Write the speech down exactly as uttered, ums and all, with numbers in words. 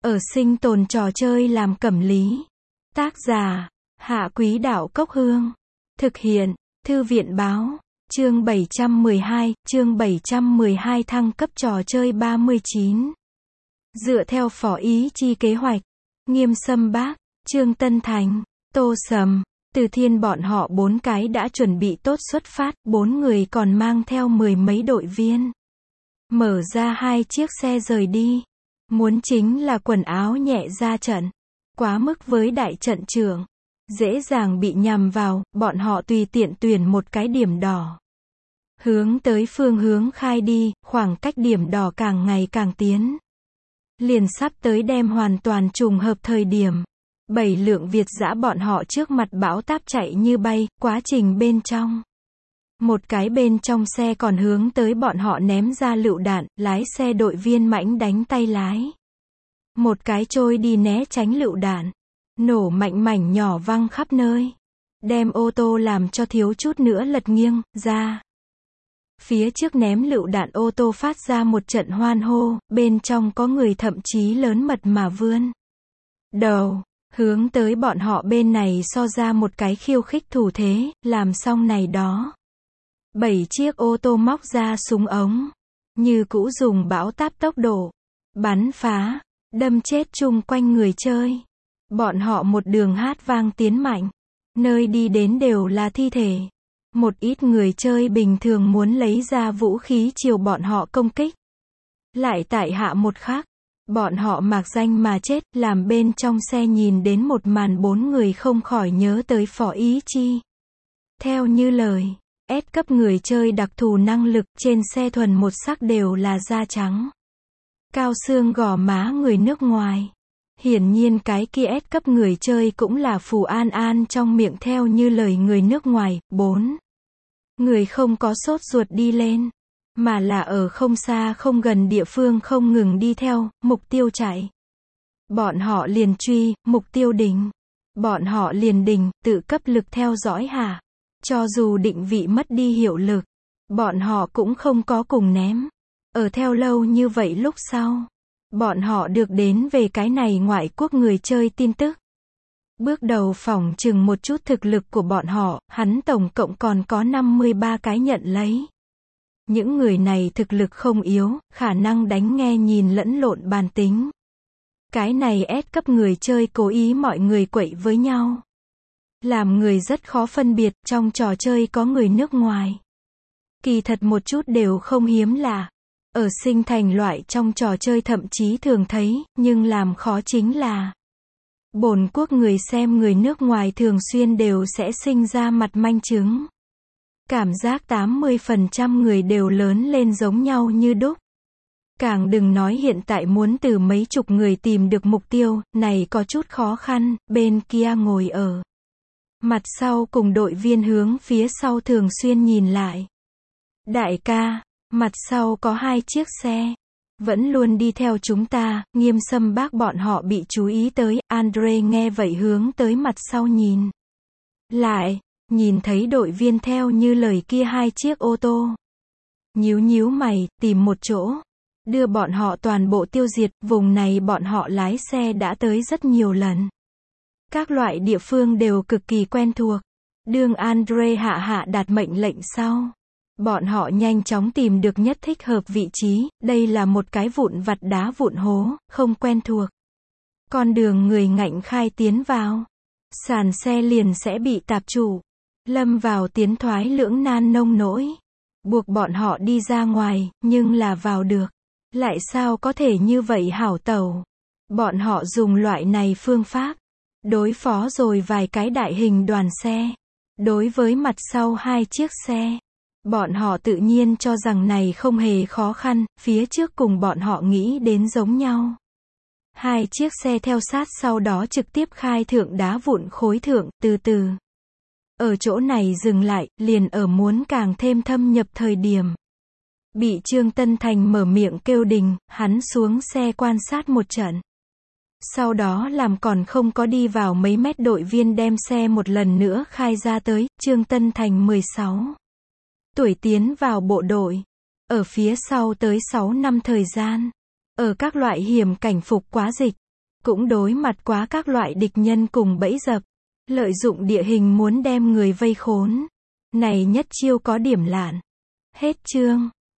Ở sinh tồn trò chơi làm cẩm lý. Tác giả, Hạ Quý Đạo Cốc Hương. Thực hiện, Thư viện Báo. Chương bảy trăm mười hai, chương bảy trăm mười hai thăng cấp trò chơi ba mươi chín. Dựa theo phó ý chi kế hoạch, Nghiêm Sâm Bác, Trương Tân Thành, Tô Sầm, Từ Thiên bọn họ bốn cái đã chuẩn bị tốt xuất phát, bốn người còn mang theo mười mấy đội viên. Mở ra hai chiếc xe rời đi. Muốn chính là quần áo nhẹ ra trận. Quá mức với đại trận trưởng. Dễ dàng bị nhằm vào, bọn họ tùy tiện tuyển một cái điểm đỏ. Hướng tới phương hướng khai đi, khoảng cách điểm đỏ càng ngày càng tiến. Liền sắp tới đem hoàn toàn trùng hợp thời điểm. Bảy lượng Việt dã bọn họ trước mặt bão táp chạy như bay, quá trình bên trong. Một cái bên trong xe còn hướng tới bọn họ ném ra lựu đạn, lái xe đội viên mãnh đánh tay lái. Một cái trôi đi né tránh lựu đạn. Nổ mạnh mảnh nhỏ văng khắp nơi. Đem ô tô làm cho thiếu chút nữa lật nghiêng, ra. Phía trước ném lựu đạn ô tô phát ra một trận hoan hô, bên trong có người thậm chí lớn mật mà vươn đầu, hướng tới bọn họ bên này so ra một cái khiêu khích thủ thế, làm xong này đó. Bảy chiếc ô tô móc ra súng ống, như cũ dùng bão táp tốc độ, bắn phá, đâm chết chung quanh người chơi. Bọn họ một đường hát vang tiến mạnh, nơi đi đến đều là thi thể. Một ít người chơi bình thường muốn lấy ra vũ khí chiều bọn họ công kích. Lại tại hạ một khắc, bọn họ mạc danh mà chết, làm bên trong xe nhìn đến một màn bốn người không khỏi nhớ tới phó ý chi. Theo như lời, S cấp người chơi đặc thù năng lực, trên xe thuần một sắc đều là da trắng. Cao xương gò má người nước ngoài. Hiển nhiên cái kia S cấp người chơi cũng là Phù An An trong miệng theo như lời người nước ngoài. Bốn người không có sốt ruột đi lên, mà là ở không xa không gần địa phương không ngừng đi theo, mục tiêu chạy. Bọn họ liền truy, mục tiêu đỉnh. Bọn họ liền đỉnh, tự cấp lực theo dõi hả? Cho dù định vị mất đi hiệu lực, bọn họ cũng không có cùng ném. Ở theo lâu như vậy lúc sau, bọn họ được đến về cái này ngoại quốc người chơi tin tức. Bước đầu phỏng chừng một chút thực lực của bọn họ, hắn tổng cộng còn có năm mươi ba cái nhận lấy. Những người này thực lực không yếu, khả năng đánh nghe nhìn lẫn lộn bản tính. Cái này S cấp người chơi cố ý mọi người quậy với nhau. Làm người rất khó phân biệt, trong trò chơi có người nước ngoài. Kỳ thật một chút đều không hiếm lạ. Ở sinh thành loại trong trò chơi thậm chí thường thấy, nhưng làm khó chính là bổn quốc người xem người nước ngoài thường xuyên đều sẽ sinh ra mặt manh chứng. Cảm giác tám mươi phần trăm người đều lớn lên giống nhau như đúc. Càng đừng nói hiện tại muốn từ mấy chục người tìm được mục tiêu, này có chút khó khăn, bên kia ngồi ở mặt sau cùng đội viên hướng phía sau thường xuyên nhìn lại. Đại ca, mặt sau có hai chiếc xe, vẫn luôn đi theo chúng ta. Nghiêm Sâm Bác bọn họ bị chú ý tới. Andre nghe vậy hướng tới mặt sau nhìn lại, nhìn thấy đội viên theo như lời kia hai chiếc ô tô. Nhíu nhíu mày, tìm một chỗ, đưa bọn họ toàn bộ tiêu diệt. Vùng này bọn họ lái xe đã tới rất nhiều lần. Các loại địa phương đều cực kỳ quen thuộc. Đương Andre hạ hạ đạt mệnh lệnh sau, bọn họ nhanh chóng tìm được nhất thích hợp vị trí. Đây là một cái vụn vặt đá vụn hố, không quen thuộc. Con đường người ngạnh khai tiến vào, sàn xe liền sẽ bị tạp trụ, lâm vào tiến thoái lưỡng nan nông nỗi. Buộc bọn họ đi ra ngoài, nhưng là vào được. Lại sao có thể như vậy hảo tẩu? Bọn họ dùng loại này phương pháp đối phó rồi vài cái đại hình đoàn xe. Đối với mặt sau hai chiếc xe, bọn họ tự nhiên cho rằng này không hề khó khăn, phía trước cùng bọn họ nghĩ đến giống nhau. Hai chiếc xe theo sát sau đó trực tiếp khai thượng đá vụn khối thượng, từ từ. Ở chỗ này dừng lại, liền ở muốn càng thêm thâm nhập thời điểm. Bị Trương Tân Thành mở miệng kêu đình, hắn xuống xe quan sát một trận. Sau đó làm còn không có đi vào mấy mét đội viên đem xe một lần nữa khai ra tới. Trương Tân Thành mười sáu tuổi tiến vào bộ đội. Ở phía sau tới sáu năm thời gian. Ở các loại hiểm cảnh phục quá dịch. cũng đối mặt quá các loại địch nhân cùng bẫy dập, lợi dụng địa hình muốn đem người vây khốn. Này nhất chiêu có điểm lạn. Hết chương.